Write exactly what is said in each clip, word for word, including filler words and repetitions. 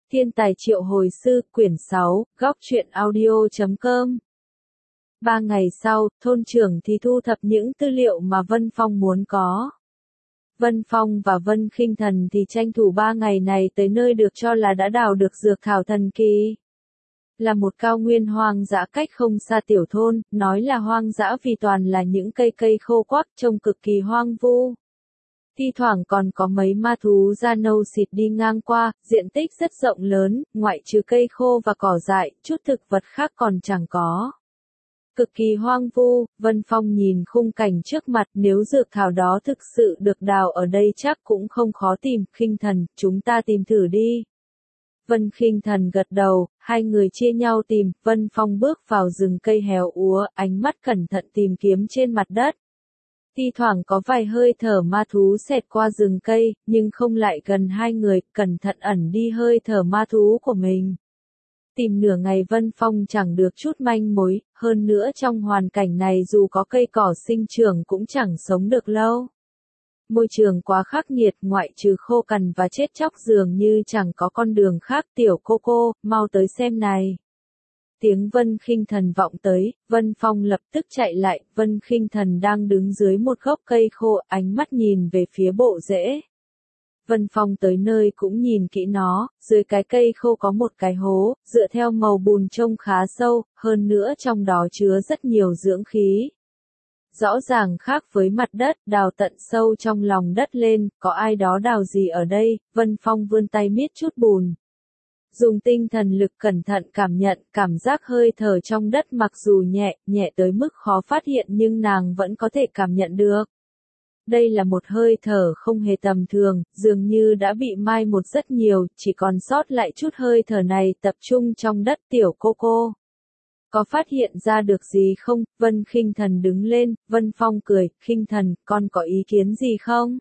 Thiên tài triệu hồi sư, quyển sáu, góc truyện audio chấm com. Ba ngày sau, thôn trưởng thì thu thập những tư liệu mà Vân Phong muốn có. Vân Phong và Vân Khinh Thần thì tranh thủ ba ngày này tới nơi được cho là đã đào được dược thảo thần kỳ. Là một cao nguyên hoang dã cách không xa tiểu thôn, nói là hoang dã vì toàn là những cây cây khô quắc trông cực kỳ hoang vu. Thi thoảng còn có mấy ma thú da nâu xịt đi ngang qua, diện tích rất rộng lớn, ngoại trừ cây khô và cỏ dại, chút thực vật khác còn chẳng có. Cực kỳ hoang vu, Vân Phong nhìn khung cảnh trước mặt, nếu dược thảo đó thực sự được đào ở đây chắc cũng không khó tìm. Khinh Thần, chúng ta tìm thử đi. Vân Khinh Thần gật đầu, hai người chia nhau tìm, Vân Phong bước vào rừng cây héo úa, ánh mắt cẩn thận tìm kiếm trên mặt đất. Thi thoảng có vài hơi thở ma thú xẹt qua rừng cây, nhưng không lại gần hai người, cẩn thận ẩn đi hơi thở ma thú của mình. Tìm nửa ngày Vân Phong chẳng được chút manh mối, hơn nữa trong hoàn cảnh này dù có cây cỏ sinh trưởng cũng chẳng sống được lâu. Môi trường quá khắc nghiệt, ngoại trừ khô cằn và chết chóc dường như chẳng có con đường khác. Tiểu cô cô, mau tới xem này. Tiếng Vân Khinh Thần vọng tới, Vân Phong lập tức chạy lại, Vân Khinh Thần đang đứng dưới một gốc cây khô, ánh mắt nhìn về phía bộ rễ. Vân Phong tới nơi cũng nhìn kỹ nó, dưới cái cây khô có một cái hố, dựa theo màu bùn trông khá sâu, hơn nữa trong đó chứa rất nhiều dưỡng khí. Rõ ràng khác với mặt đất, đào tận sâu trong lòng đất lên, có ai đó đào gì ở đây, Vân Phong vươn tay miết chút bùn. Dùng tinh thần lực cẩn thận cảm nhận, cảm giác hơi thở trong đất mặc dù nhẹ, nhẹ tới mức khó phát hiện nhưng nàng vẫn có thể cảm nhận được. Đây là một hơi thở không hề tầm thường, dường như đã bị mai một rất nhiều, chỉ còn sót lại chút hơi thở này tập trung trong đất. Tiểu cô cô. Có phát hiện ra được gì không? Vân Khinh Thần đứng lên, Vân Phong cười, Khinh Thần, con có ý kiến gì không?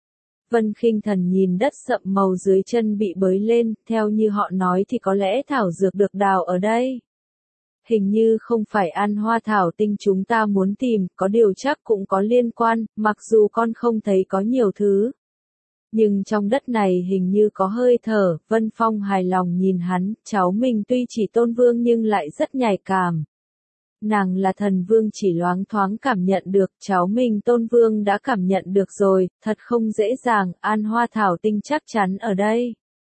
Vân Khinh Thần nhìn đất sậm màu dưới chân bị bới lên, theo như họ nói thì có lẽ thảo dược được đào ở đây. Hình như không phải An Hoa Thảo Tinh chúng ta muốn tìm, có điều chắc cũng có liên quan, mặc dù con không thấy có nhiều thứ. Nhưng trong đất này hình như có hơi thở, Vân Phong hài lòng nhìn hắn, cháu mình tuy chỉ tôn vương nhưng lại rất nhạy cảm. Nàng là thần vương chỉ loáng thoáng cảm nhận được, cháu mình tôn vương đã cảm nhận được rồi, thật không dễ dàng, An Hoa Thảo Tinh chắc chắn ở đây.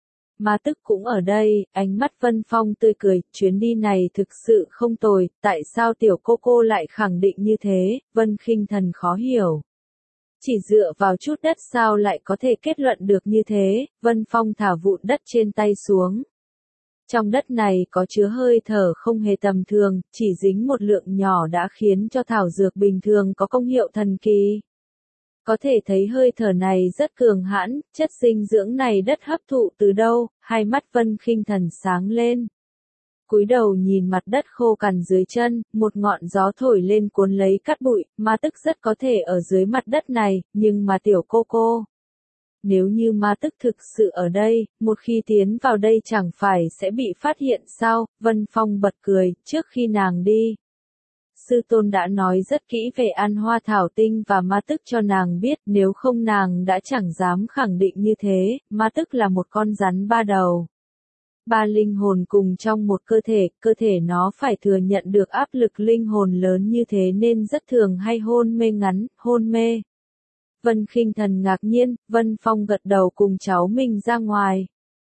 Ma Tức cũng ở đây, ánh mắt Vân Phong tươi cười, chuyến đi này thực sự không tồi, tại sao tiểu cô cô lại khẳng định như thế, Vân Khinh Thần khó hiểu. Chỉ dựa vào chút đất sao lại có thể kết luận được như thế, Vân Phong thả vụn đất trên tay xuống. Trong đất này có chứa hơi thở không hề tầm thường, chỉ dính một lượng nhỏ đã khiến cho thảo dược bình thường có công hiệu thần kỳ. Có thể thấy hơi thở này rất cường hãn, chất dinh dưỡng này đất hấp thụ từ đâu, hai mắt Vân Khinh Thần sáng lên. Cúi đầu nhìn mặt đất khô cằn dưới chân, một ngọn gió thổi lên cuốn lấy cát bụi, ma tức rất có thể ở dưới mặt đất này, nhưng mà tiểu cô cô. Nếu như ma tức thực sự ở đây, một khi tiến vào đây chẳng phải sẽ bị phát hiện sao, Vân Phong bật cười, trước khi nàng đi. Sư tôn đã nói rất kỹ về An Hoa Thảo Tinh và ma tức cho nàng biết, nếu không nàng đã chẳng dám khẳng định như thế, ma tức là một con rắn ba đầu. Ba linh hồn cùng trong một cơ thể, cơ thể nó phải thừa nhận được áp lực linh hồn lớn như thế nên rất thường hay hôn mê ngắn, hôn mê. Vân Khinh Thần ngạc nhiên, Vân Phong gật đầu cùng cháu mình ra ngoài.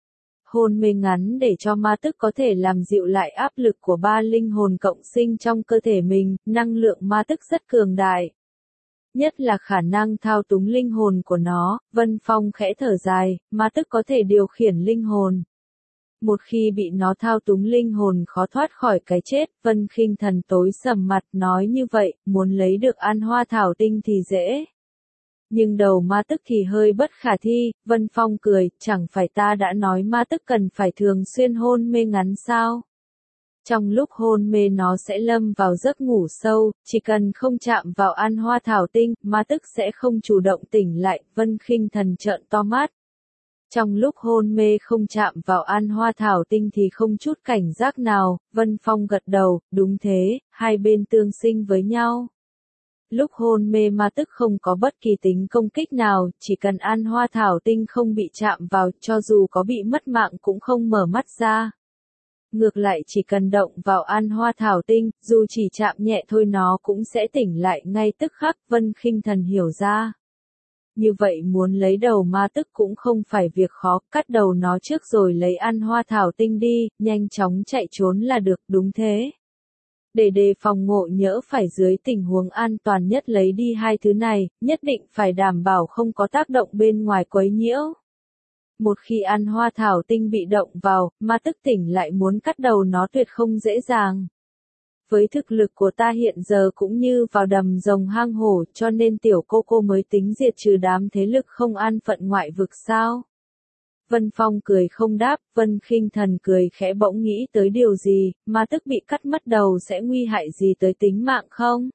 Hôn mê ngắn để cho ma tức có thể làm dịu lại áp lực của ba linh hồn cộng sinh trong cơ thể mình, năng lượng ma tức rất cường đại. Nhất là khả năng thao túng linh hồn của nó, Vân Phong khẽ thở dài, ma tức có thể điều khiển linh hồn. Một khi bị nó thao túng linh hồn khó thoát khỏi cái chết, Vân Khinh Thần tối sầm mặt nói như vậy, muốn lấy được An Hoa Thảo Tinh thì dễ. Nhưng đầu ma tức thì hơi bất khả thi, Vân Phong cười, chẳng phải ta đã nói ma tức cần phải thường xuyên hôn mê ngắn sao? Trong lúc hôn mê nó sẽ lâm vào giấc ngủ sâu, chỉ cần không chạm vào An Hoa Thảo Tinh, ma tức sẽ không chủ động tỉnh lại, Vân Khinh Thần trợn to mắt. Trong lúc hôn mê không chạm vào An Hoa Thảo Tinh thì không chút cảnh giác nào, Vân Phong gật đầu, đúng thế, hai bên tương sinh với nhau. Lúc hôn mê ma tức không có bất kỳ tính công kích nào, chỉ cần An Hoa Thảo Tinh không bị chạm vào, cho dù có bị mất mạng cũng không mở mắt ra. Ngược lại chỉ cần động vào An Hoa Thảo Tinh, dù chỉ chạm nhẹ thôi nó cũng sẽ tỉnh lại ngay tức khắc, Vân Khinh Thần hiểu ra. Như vậy muốn lấy đầu ma tức cũng không phải việc khó, cắt đầu nó trước rồi lấy An Hoa Thảo Tinh đi, nhanh chóng chạy trốn là được, đúng thế. Để đề phòng Ngộ Nhỡ phải dưới tình huống an toàn nhất lấy đi hai thứ này, nhất định phải đảm bảo không có tác động bên ngoài quấy nhiễu. Một khi An Hoa Thảo Tinh bị động vào, ma tức tỉnh lại muốn cắt đầu nó tuyệt không dễ dàng. Với thực lực của ta hiện giờ cũng như vào đầm rồng hang hổ, cho nên tiểu cô cô mới tính diệt trừ đám thế lực không an phận ngoại vực sao? Vân Phong cười không đáp, Vân Khinh Thần cười khẽ bỗng nghĩ tới điều gì, ma tức bị cắt mất đầu sẽ nguy hại gì tới tính mạng không?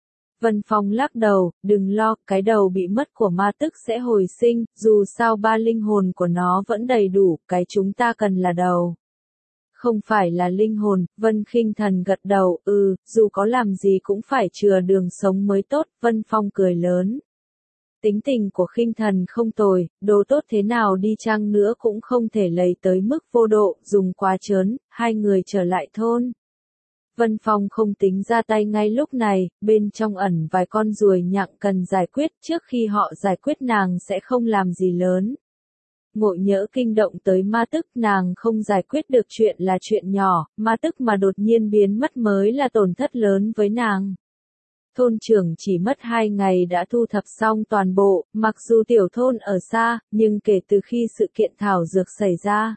Vân Phong lắc đầu, đừng lo, cái đầu bị mất của ma tức sẽ hồi sinh, dù sao ba linh hồn của nó vẫn đầy đủ, cái chúng ta cần là đầu. Không phải là linh hồn, Vân Khinh Thần gật đầu, ừ, dù có làm gì cũng phải chừa đường sống mới tốt, Vân Phong cười lớn. Tính tình của Khinh Thần không tồi, đồ tốt thế nào đi chăng nữa cũng không thể lấy tới mức vô độ, dùng quá trớn, hai người trở lại thôn. Vân Phong không tính ra tay ngay lúc này, bên trong ẩn vài con ruồi nhặng cần giải quyết, trước khi họ giải quyết nàng sẽ không làm gì lớn. Ngộ Nhỡ kinh động tới ma tức, nàng không giải quyết được chuyện là chuyện nhỏ, ma tức mà đột nhiên biến mất mới là tổn thất lớn với nàng. Thôn trưởng chỉ mất hai ngày đã thu thập xong toàn bộ, mặc dù tiểu thôn ở xa, nhưng kể từ khi sự kiện thảo dược xảy ra,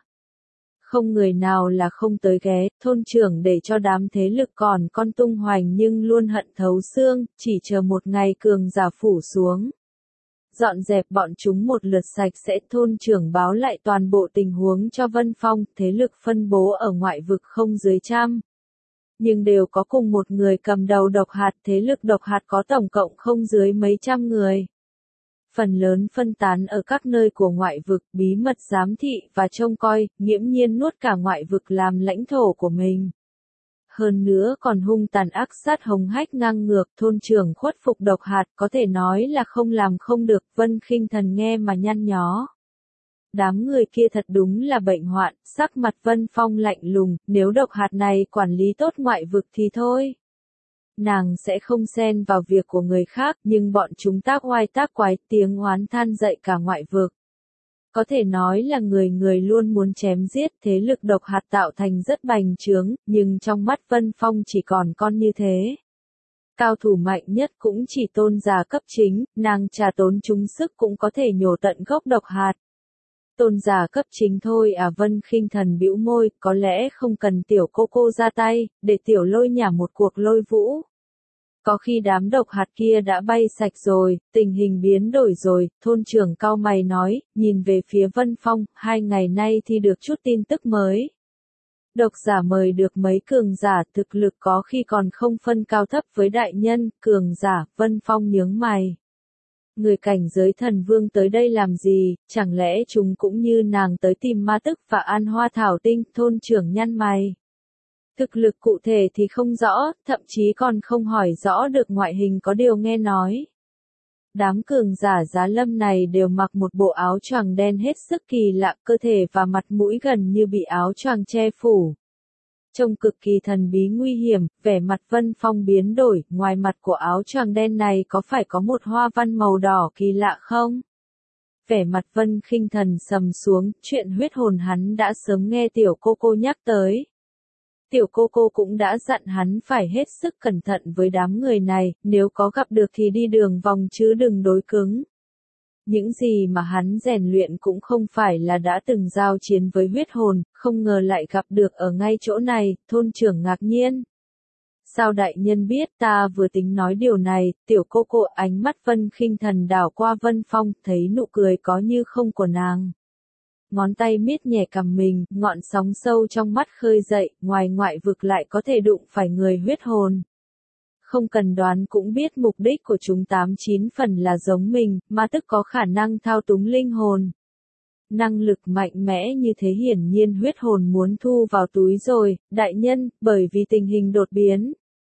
không người nào là không tới ghé, thôn trưởng để cho đám thế lực còn con tung hoành nhưng luôn hận thấu xương, chỉ chờ một ngày cường giả phủ xuống. Dọn dẹp bọn chúng một lượt sạch sẽ, thôn trưởng báo lại toàn bộ tình huống cho Vân Phong, thế lực phân bố ở ngoại vực không dưới trăm. Nhưng đều có cùng một người cầm đầu độc hạt, thế lực độc hạt có tổng cộng không dưới mấy trăm người. Phần lớn phân tán ở các nơi của ngoại vực, bí mật giám thị và trông coi, nghiễm nhiên nuốt cả ngoại vực làm lãnh thổ của mình. Hơn nữa còn hung tàn ác sát hống hách ngang ngược, thôn trưởng khuất phục độc hạt, có thể nói là không làm không được, Vân Khinh Thần nghe mà nhăn nhó. Đám người kia thật đúng là bệnh hoạn, sắc mặt Vân Phong lạnh lùng, nếu độc hạt này quản lý tốt ngoại vực thì thôi. Nàng sẽ không xen vào việc của người khác, nhưng bọn chúng tác oai tác quái, tiếng oán than dậy cả ngoại vực. Có thể nói là người người luôn muốn chém giết, thế lực độc hạt tạo thành rất bành trướng, nhưng trong mắt Vân Phong chỉ còn con như thế. Cao thủ mạnh nhất cũng chỉ tôn giả cấp chính, nàng trà tốn chúng sức cũng có thể nhổ tận gốc độc hạt. Tôn giả cấp chính thôi à, Vân Khinh Thần bĩu môi, có lẽ không cần tiểu cô cô ra tay, để tiểu lôi nhả một cuộc lôi vũ. Có khi đám độc hạt kia đã bay sạch rồi, tình hình biến đổi rồi, thôn trưởng cau mày nói, nhìn về phía Vân Phong, hai ngày nay thì được chút tin tức mới. Độc giả mời được mấy cường giả, thực lực có khi còn không phân cao thấp với đại nhân, cường giả, Vân Phong nhướng mày. Người cảnh giới thần vương tới đây làm gì, chẳng lẽ chúng cũng như nàng tới tìm ma tức và An Hoa Thảo Tinh, thôn trưởng nhăn mày. Thực lực cụ thể thì không rõ, thậm chí còn không hỏi rõ được ngoại hình, có điều nghe nói. Đám cường giả giá lâm này đều mặc một bộ áo choàng đen hết sức kỳ lạ, cơ thể và mặt mũi gần như bị áo choàng che phủ. Trông cực kỳ thần bí nguy hiểm, vẻ mặt Vân Phong biến đổi, ngoài mặt của áo choàng đen này có phải có một hoa văn màu đỏ kỳ lạ không? Vẻ mặt Vân Khinh Thần sầm xuống, chuyện huyết hồn hắn đã sớm nghe tiểu cô cô nhắc tới. Tiểu cô cô cũng đã dặn hắn phải hết sức cẩn thận với đám người này, nếu có gặp được thì đi đường vòng chứ đừng đối cứng. Những gì mà hắn rèn luyện cũng không phải là đã từng giao chiến với huyết hồn, không ngờ lại gặp được ở ngay chỗ này, thôn trưởng ngạc nhiên. Sao đại nhân biết, ta vừa tính nói điều này, tiểu cô cô, ánh mắt Vân Khinh Thần đảo qua Vân Phong, thấy nụ cười có như không của nàng. Ngón tay miết nhẹ cằm mình, ngọn sóng sâu trong mắt khơi dậy, ngoài ngoại vực lại có thể đụng phải người huyết hồn. Không cần đoán cũng biết mục đích của chúng tám chín phần là giống mình, ma tức có khả năng thao túng linh hồn. Năng lực mạnh mẽ như thế hiển nhiên huyết hồn muốn thu vào túi rồi, đại nhân, bởi vì tình hình đột biến.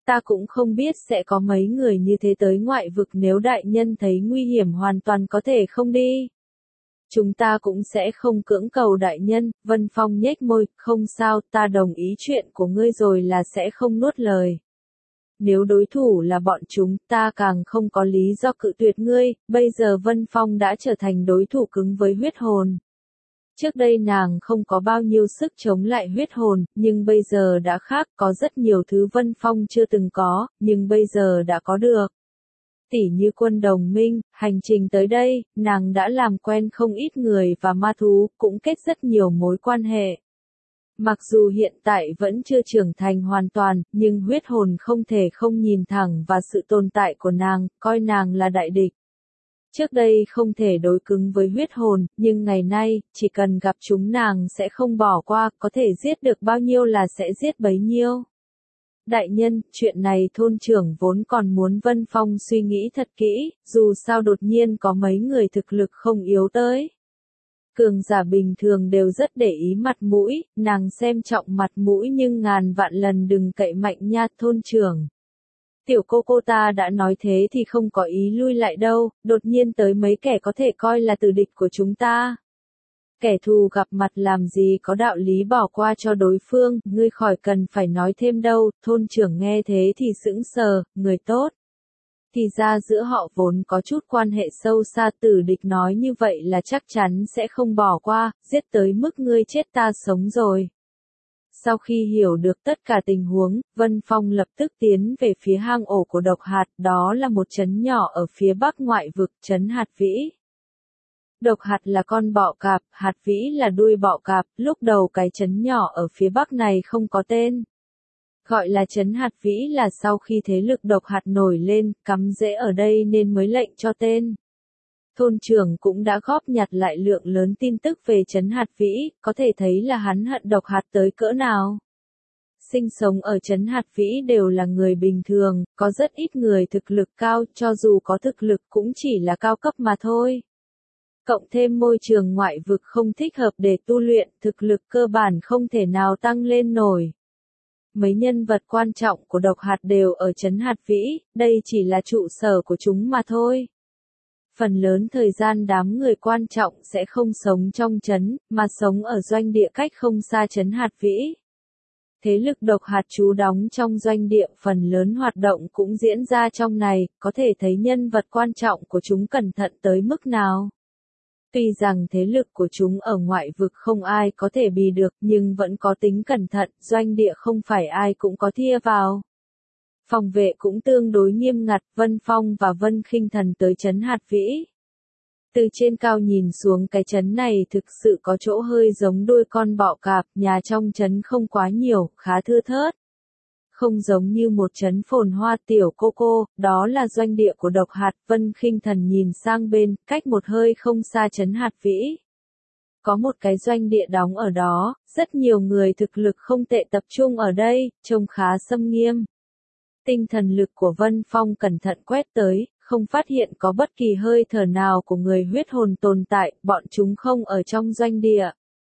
Ta cũng không biết sẽ có mấy người như thế tới ngoại vực, nếu đại nhân thấy nguy hiểm hoàn toàn có thể không đi. Chúng ta cũng sẽ không cưỡng cầu đại nhân. Vân Phong nhếch môi, không sao, ta đồng ý chuyện của ngươi rồi là sẽ không nuốt lời. Nếu đối thủ là bọn chúng, ta càng không có lý do cự tuyệt ngươi. Bây giờ Vân Phong đã trở thành đối thủ cứng với huyết hồn. Trước đây nàng không có bao nhiêu sức chống lại huyết hồn, nhưng bây giờ đã khác, có rất nhiều thứ Vân Phong chưa từng có, nhưng bây giờ đã có được. Tỉ như quân đồng minh, hành trình tới đây, nàng đã làm quen không ít người và ma thú, cũng kết rất nhiều mối quan hệ. Mặc dù hiện tại vẫn chưa trưởng thành hoàn toàn, nhưng huyết hồn không thể không nhìn thẳng vào sự tồn tại của nàng, coi nàng là đại địch. Trước đây không thể đối cứng với huyết hồn, nhưng ngày nay, chỉ cần gặp chúng nàng sẽ không bỏ qua, có thể giết được bao nhiêu là sẽ giết bấy nhiêu. Đại nhân, chuyện này thôn trưởng vốn còn muốn Vân Phong suy nghĩ thật kỹ, dù sao đột nhiên có mấy người thực lực không yếu tới. Cường giả bình thường đều rất để ý mặt mũi, nàng xem trọng mặt mũi nhưng ngàn vạn lần đừng cậy mạnh nha thôn trưởng. Tiểu cô cô ta đã nói thế thì không có ý lui lại đâu, đột nhiên tới mấy kẻ có thể coi là tử địch của chúng ta. Kẻ thù gặp mặt làm gì có đạo lý bỏ qua cho đối phương, ngươi khỏi cần phải nói thêm đâu. Thôn trưởng nghe thế thì sững sờ, người tốt. Thì ra giữa họ vốn có chút quan hệ sâu xa, tử địch nói như vậy là chắc chắn sẽ không bỏ qua, giết tới mức ngươi chết ta sống rồi. Sau khi hiểu được tất cả tình huống, Vân Phong lập tức tiến về phía hang ổ của độc hạt, đó là một trấn nhỏ ở phía bắc ngoại vực, trấn Hạt Vĩ. Độc hạt là con bọ cạp, hạt vĩ là đuôi bọ cạp, lúc đầu cái trấn nhỏ ở phía bắc này không có tên. Gọi là trấn Hạt Vĩ là sau khi thế lực độc hạt nổi lên, cắm rễ ở đây nên mới lệnh cho tên. Thôn trưởng cũng đã góp nhặt lại lượng lớn tin tức về trấn Hạt Vĩ, có thể thấy là hắn hận độc hạt tới cỡ nào. Sinh sống ở trấn Hạt Vĩ đều là người bình thường, có rất ít người thực lực cao, cho dù có thực lực cũng chỉ là cao cấp mà thôi. Cộng thêm môi trường ngoại vực không thích hợp để tu luyện, thực lực cơ bản không thể nào tăng lên nổi. Mấy nhân vật quan trọng của độc hạt đều ở trấn Hạt Vĩ, đây chỉ là trụ sở của chúng mà thôi. Phần lớn thời gian đám người quan trọng sẽ không sống trong trấn, mà sống ở doanh địa cách không xa trấn Hạt Vĩ. Thế lực độc hạt trú đóng trong doanh địa, phần lớn hoạt động cũng diễn ra trong này, có thể thấy nhân vật quan trọng của chúng cẩn thận tới mức nào. Tuy rằng thế lực của chúng ở ngoại vực không ai có thể bì được, nhưng vẫn có tính cẩn thận, doanh địa không phải ai cũng có thia vào. Phòng vệ cũng tương đối nghiêm ngặt, Vân Phong và Vân Khinh Thần tới trấn Hạt Vĩ. Từ trên cao nhìn xuống cái trấn này thực sự có chỗ hơi giống đuôi con bọ cạp, nhà trong trấn không quá nhiều, khá thưa thớt. Không giống như một trấn phồn hoa tiểu cô cô, đó là doanh địa của độc hạt. Vân Khinh Thần nhìn sang bên, cách một hơi không xa trấn Hạt Vĩ. Có một cái doanh địa đóng ở đó, rất nhiều người thực lực không tệ tập trung ở đây, trông khá xâm nghiêm. Tinh thần lực của Vân Phong cẩn thận quét tới, không phát hiện có bất kỳ hơi thở nào của người huyết hồn tồn tại, bọn chúng không ở trong doanh địa.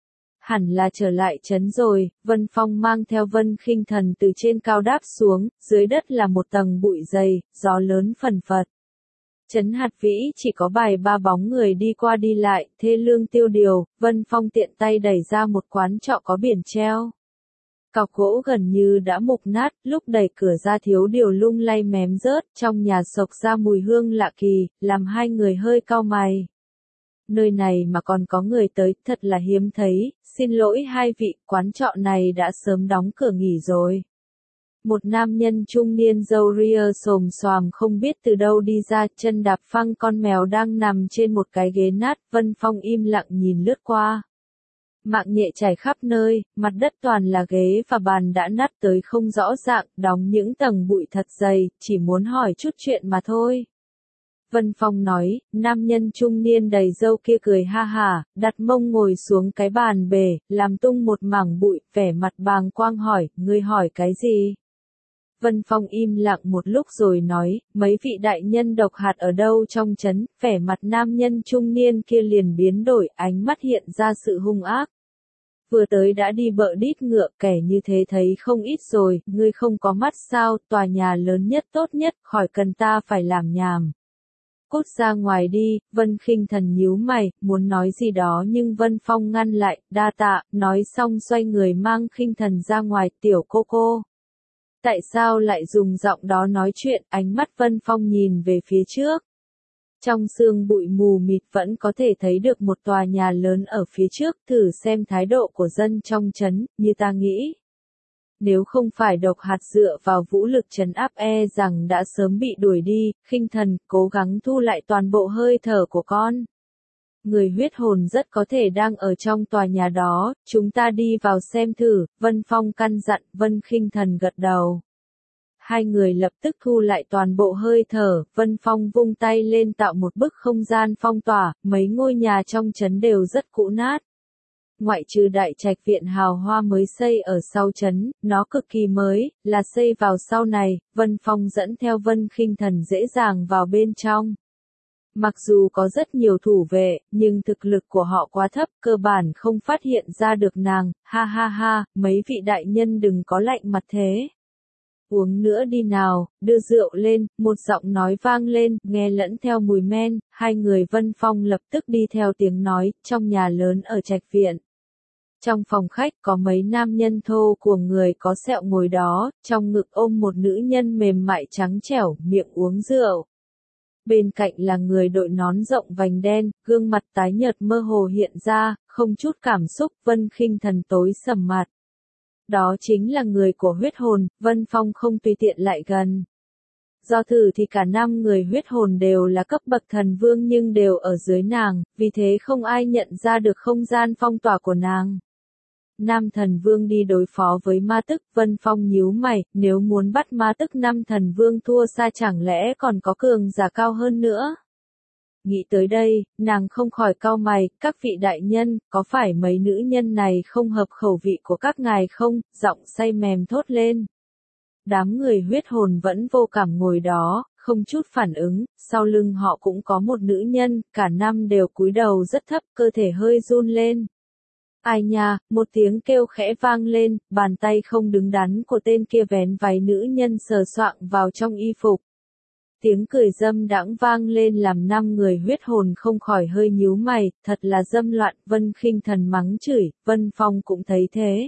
Hẳn là trở lại trấn rồi. Vân Phong mang theo Vân Khinh Thần từ trên cao đáp xuống, dưới đất là một tầng bụi dày, gió lớn phần phật. Trấn Hạt Vĩ chỉ có vài ba bóng người đi qua đi lại, thê lương tiêu điều. Vân Phong tiện tay đẩy ra một quán trọ có biển treo. Cọc gỗ gần như đã mục nát, lúc đẩy cửa ra thiếu điều lung lay mém rớt, trong nhà xộc ra mùi hương lạ kỳ, làm hai người hơi cau mày. Nơi này mà còn có người tới, thật là hiếm thấy, xin lỗi hai vị, quán trọ này đã sớm đóng cửa nghỉ rồi. Một nam nhân trung niên râu ria xồm xoàm không biết từ đâu đi ra, chân đạp phăng con mèo đang nằm trên một cái ghế nát. Vân Phong im lặng nhìn lướt qua. Mạng nhẹ trải khắp nơi, mặt đất toàn là ghế và bàn đã nát tới không rõ dạng, đóng những tầng bụi thật dày, chỉ muốn hỏi chút chuyện mà thôi. Vân Phong nói, nam nhân trung niên đầy râu kia cười ha hả, đặt mông ngồi xuống cái bàn bể, làm tung một mảng bụi, vẻ mặt bàng quang hỏi, ngươi hỏi cái gì? Vân Phong im lặng một lúc rồi nói, mấy vị đại nhân độc hạt ở đâu trong trấn, vẻ mặt nam nhân trung niên kia liền biến đổi, ánh mắt hiện ra sự hung ác. Vừa tới đã đi bợ đít ngựa, kẻ như thế thấy không ít rồi, ngươi không có mắt sao, tòa nhà lớn nhất tốt nhất, khỏi cần ta phải làm nhảm. Cút ra ngoài đi, Vân Khinh Thần nhíu mày, muốn nói gì đó nhưng Vân Phong ngăn lại, đa tạ, nói xong xoay người mang Khinh Thần ra ngoài, tiểu cô cô. Tại sao lại dùng giọng đó nói chuyện, ánh mắt Vân Phong nhìn về phía trước. Trong sương bụi mù mịt vẫn có thể thấy được một tòa nhà lớn ở phía trước, thử xem thái độ của dân trong trấn, như ta nghĩ. Nếu không phải độc hạt dựa vào vũ lực trấn áp e rằng đã sớm bị đuổi đi, Khinh Thần, cố gắng thu lại toàn bộ hơi thở của con. Người huyết hồn rất có thể đang ở trong tòa nhà đó, chúng ta đi vào xem thử, Vân Phong căn dặn, Vân Khinh Thần gật đầu. Hai người lập tức thu lại toàn bộ hơi thở, Vân Phong vung tay lên tạo một bức không gian phong tỏa, mấy ngôi nhà trong trấn đều rất cũ nát. Ngoại trừ đại trạch viện hào hoa mới xây ở sau trấn, nó cực kỳ mới, là xây vào sau này, Vân Phong dẫn theo Vân Khinh Thần dễ dàng vào bên trong. Mặc dù có rất nhiều thủ vệ, nhưng thực lực của họ quá thấp, cơ bản không phát hiện ra được nàng, ha ha ha, mấy vị đại nhân đừng có lạnh mặt thế. Uống nữa đi nào, đưa rượu lên, một giọng nói vang lên, nghe lẫn theo mùi men, hai người Vân Phong lập tức đi theo tiếng nói, trong nhà lớn ở trạch viện. Trong phòng khách có mấy nam nhân thô của người có sẹo ngồi đó, trong ngực ôm một nữ nhân mềm mại trắng trẻo, miệng uống rượu. Bên cạnh là người đội nón rộng vành đen, gương mặt tái nhợt mơ hồ hiện ra, không chút cảm xúc, Vân Khinh Thần tối sầm mặt. Đó chính là người của huyết hồn, Vân Phong không tùy tiện lại gần. Do thử thì cả năm người huyết hồn đều là cấp bậc thần vương nhưng đều ở dưới nàng, vì thế không ai nhận ra được không gian phong tỏa của nàng. Nam thần vương đi đối phó với ma tức, Vân Phong nhíu mày, nếu muốn bắt ma tức năm thần vương thua xa chẳng lẽ còn có cường giả cao hơn nữa. Nghĩ tới đây, nàng không khỏi cau mày, các vị đại nhân, có phải mấy nữ nhân này không hợp khẩu vị của các ngài không, giọng say mềm thốt lên. Đám người huyết hồn vẫn vô cảm ngồi đó, không chút phản ứng, sau lưng họ cũng có một nữ nhân, cả năm đều cúi đầu rất thấp, cơ thể hơi run lên. Ai nha, một tiếng kêu khẽ vang lên, bàn tay không đứng đắn của tên kia vén váy nữ nhân sờ soạng vào trong y phục. Tiếng cười dâm đãng vang lên làm năm người huyết hồn không khỏi hơi nhíu mày, thật là dâm loạn, Vân Khinh Thần mắng chửi, Vân Phong cũng thấy thế.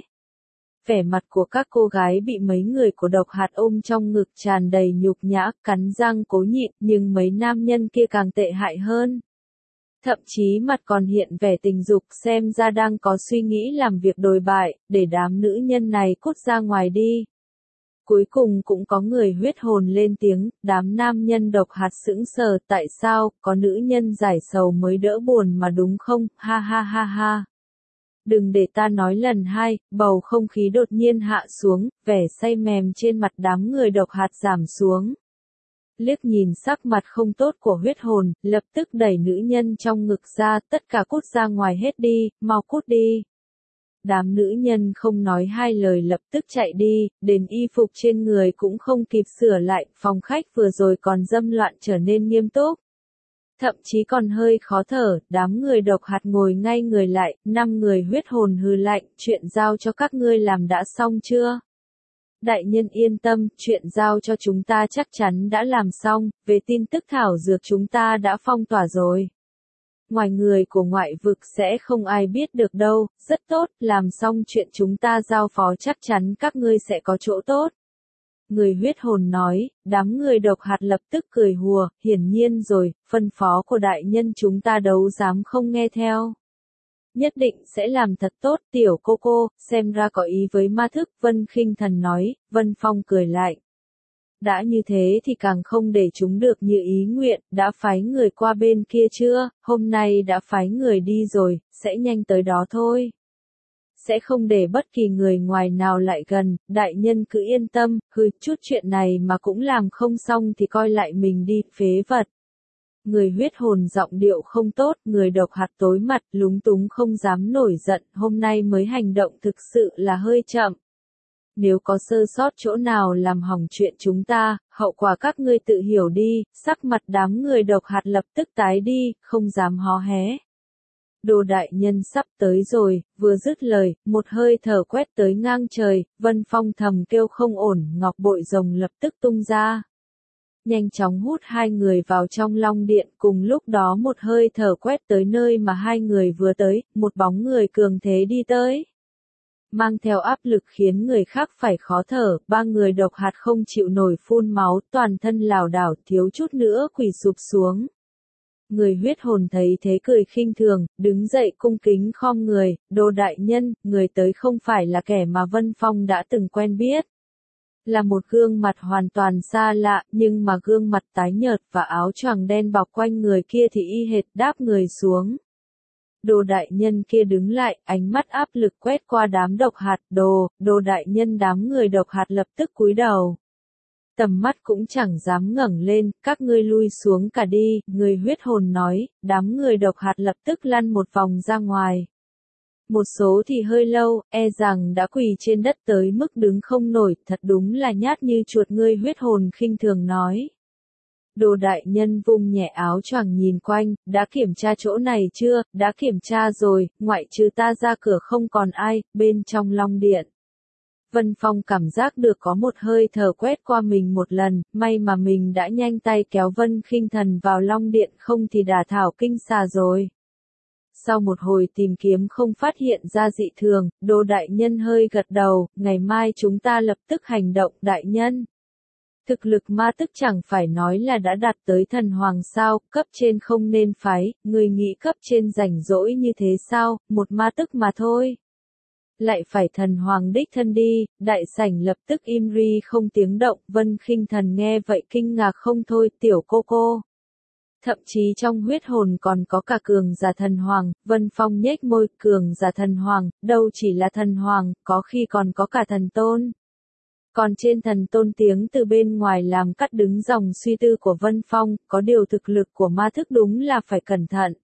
Vẻ mặt của các cô gái bị mấy người của độc hạt ôm trong ngực tràn đầy nhục nhã, cắn răng cố nhịn, nhưng mấy nam nhân kia càng tệ hại hơn. Thậm chí mặt còn hiện vẻ tình dục, xem ra đang có suy nghĩ làm việc đồi bại, để đám nữ nhân này cút ra ngoài đi. Cuối cùng cũng có người huyết hồn lên tiếng, đám nam nhân độc hạt sững sờ, tại sao, có nữ nhân giải sầu mới đỡ buồn mà đúng không, ha ha ha ha. Đừng để ta nói lần hai, bầu không khí đột nhiên hạ xuống, vẻ say mềm trên mặt đám người độc hạt giảm xuống. Liếc nhìn sắc mặt không tốt của huyết hồn, lập tức đẩy nữ nhân trong ngực ra, tất cả cút ra ngoài hết đi, mau cút đi. Đám nữ nhân không nói hai lời lập tức chạy đi, đến y phục trên người cũng không kịp sửa lại, phòng khách vừa rồi còn dâm loạn trở nên nghiêm túc. Thậm chí còn hơi khó thở, đám người độc hạt ngồi ngay người lại, năm người huyết hồn hừ lạnh, chuyện giao cho các ngươi làm đã xong chưa? Đại nhân yên tâm, chuyện giao cho chúng ta chắc chắn đã làm xong, về tin tức thảo dược chúng ta đã phong tỏa rồi. Ngoài người của ngoại vực sẽ không ai biết được đâu, rất tốt, làm xong chuyện chúng ta giao phó chắc chắn các ngươi sẽ có chỗ tốt. Người huyết hồn nói, đám người độc hạt lập tức cười hùa, hiển nhiên rồi, phân phó của đại nhân chúng ta đâu dám không nghe theo. Nhất định sẽ làm thật tốt, tiểu cô cô, xem ra có ý với ma thức, Vân Khinh Thần nói, Vân Phong cười lại. Đã như thế thì càng không để chúng được như ý nguyện, đã phái người qua bên kia chưa, hôm nay đã phái người đi rồi, sẽ nhanh tới đó thôi. Sẽ không để bất kỳ người ngoài nào lại gần, đại nhân cứ yên tâm, hừ, chút chuyện này mà cũng làm không xong thì coi lại mình đi, phế vật. Người huyết hồn giọng điệu không tốt, người độc hạt tối mặt, lúng túng không dám nổi giận, hôm nay mới hành động thực sự là hơi chậm. Nếu có sơ sót chỗ nào làm hỏng chuyện chúng ta, hậu quả các ngươi tự hiểu đi, sắc mặt đám người độc hạt lập tức tái đi, không dám hó hé. Đồ đại nhân sắp tới rồi, vừa dứt lời, một hơi thở quét tới ngang trời, Vân Phong thầm kêu không ổn, ngọc bội rồng lập tức tung ra. Nhanh chóng hút hai người vào trong long điện, cùng lúc đó một hơi thở quét tới nơi mà hai người vừa tới, một bóng người cường thế đi tới. Mang theo áp lực khiến người khác phải khó thở, ba người độc hạt không chịu nổi phun máu, toàn thân lảo đảo thiếu chút nữa quỳ sụp xuống. Người huyết hồn thấy thế cười khinh thường, đứng dậy cung kính khom người, Đồ đại nhân, người tới không phải là kẻ mà Vân Phong đã từng quen biết. Là một gương mặt hoàn toàn xa lạ, nhưng mà gương mặt tái nhợt và áo choàng đen bọc quanh người kia thì y hệt đáp người xuống. Đồ đại nhân kia đứng lại, ánh mắt áp lực quét qua đám độc hạt, đồ, đồ đại nhân đám người độc hạt lập tức cúi đầu. Tầm mắt cũng chẳng dám ngẩng lên, các ngươi lui xuống cả đi, người huyết hồn nói, đám người độc hạt lập tức lăn một vòng ra ngoài. Một số thì hơi lâu, e rằng đã quỳ trên đất tới mức đứng không nổi, thật đúng là nhát như chuột, người huyết hồn khinh thường nói. Đồ đại nhân vung nhẹ áo choàng nhìn quanh, đã kiểm tra chỗ này chưa, đã kiểm tra rồi, ngoại trừ ta ra cửa không còn ai, bên trong long điện. Vân Phong cảm giác được có một hơi thở quét qua mình một lần, may mà mình đã nhanh tay kéo Vân Khinh Thần vào long điện, không thì đả thảo kinh xà rồi. Sau một hồi tìm kiếm không phát hiện ra dị thường, Đồ đại nhân hơi gật đầu, ngày mai chúng ta lập tức hành động, đại nhân. Thực lực ma tức chẳng phải nói là đã đạt tới thần hoàng sao, cấp trên không nên phái, người nghĩ cấp trên rảnh rỗi như thế sao, một ma tức mà thôi. Lại phải thần hoàng đích thân đi, đại sảnh lập tức im ri không tiếng động, Vân Khinh Thần nghe vậy kinh ngạc không thôi, tiểu cô cô. Thậm chí trong huyết hồn còn có cả cường giả thần hoàng, Vân Phong nhếch môi, cường giả thần hoàng, đâu chỉ là thần hoàng, có khi còn có cả thần tôn. Còn trên thần tôn tiếng từ bên ngoài làm cắt đứng dòng suy tư của Vân Phong, có điều thực lực của ma thức đúng là phải cẩn thận.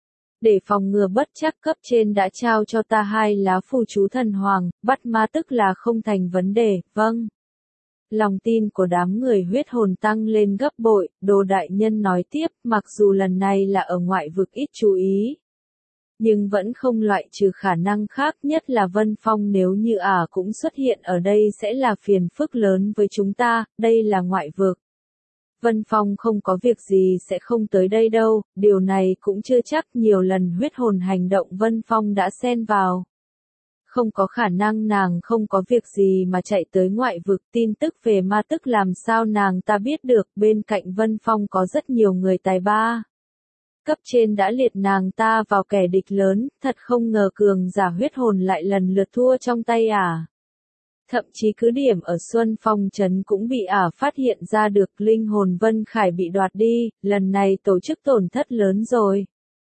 Để phòng ngừa bất trắc, cấp trên đã trao cho ta hai lá phù chú thần hoàng, bắt ma tức là không thành vấn đề, vâng. Lòng tin của đám người huyết hồn tăng lên gấp bội, Đồ đại nhân nói tiếp, mặc dù lần này là ở ngoại vực ít chú ý. Nhưng vẫn không loại trừ khả năng khác, nhất là Vân Phong nếu như ả cũng xuất hiện ở đây sẽ là phiền phức lớn với chúng ta, đây là ngoại vực. Vân Phong không có việc gì sẽ không tới đây đâu, điều này cũng chưa chắc, nhiều lần huyết hồn hành động Vân Phong đã xen vào. Không có khả năng nàng không có việc gì mà chạy tới ngoại vực, tin tức về ma tức làm sao nàng ta biết được, bên cạnh Vân Phong có rất nhiều người tài ba. Cấp trên đã liệt nàng ta vào kẻ địch lớn, thật không ngờ cường giả huyết hồn lại lần lượt thua trong tay ả. Thậm chí cứ điểm ở Xuân Phong Trấn cũng bị ả phát hiện ra được, linh hồn Vân Khải bị đoạt đi, lần này tổ chức tổn thất lớn rồi.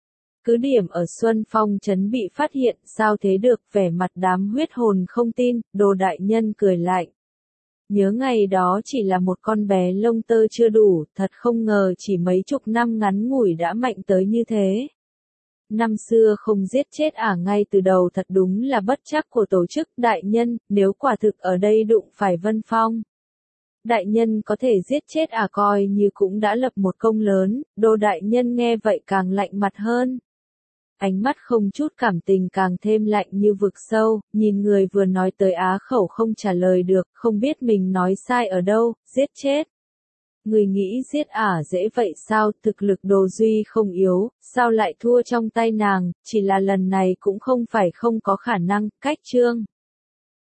Cứ điểm ở Xuân Phong Trấn bị phát hiện, sao thế được, vẻ mặt đám huyết hồn không tin, Đồ đại nhân cười lạnh. Nhớ ngày đó chỉ là một con bé lông tơ chưa đủ, thật không ngờ chỉ mấy chục năm ngắn ngủi đã mạnh tới như thế. Năm xưa không giết chết ả ngay từ đầu thật đúng là bất trắc của tổ chức, đại nhân, nếu quả thực ở đây đụng phải Vân Phong. Đại nhân có thể giết chết ả coi như cũng đã lập một công lớn, Đồ đại nhân nghe vậy càng lạnh mặt hơn. Ánh mắt không chút cảm tình càng thêm lạnh như vực sâu, nhìn người vừa nói tới á khẩu không trả lời được, không biết mình nói sai ở đâu, giết chết. Người nghĩ giết ả dễ vậy sao, thực lực Đồ Duy không yếu, sao lại thua trong tay nàng, chỉ là lần này cũng không phải không có khả năng, cách chương.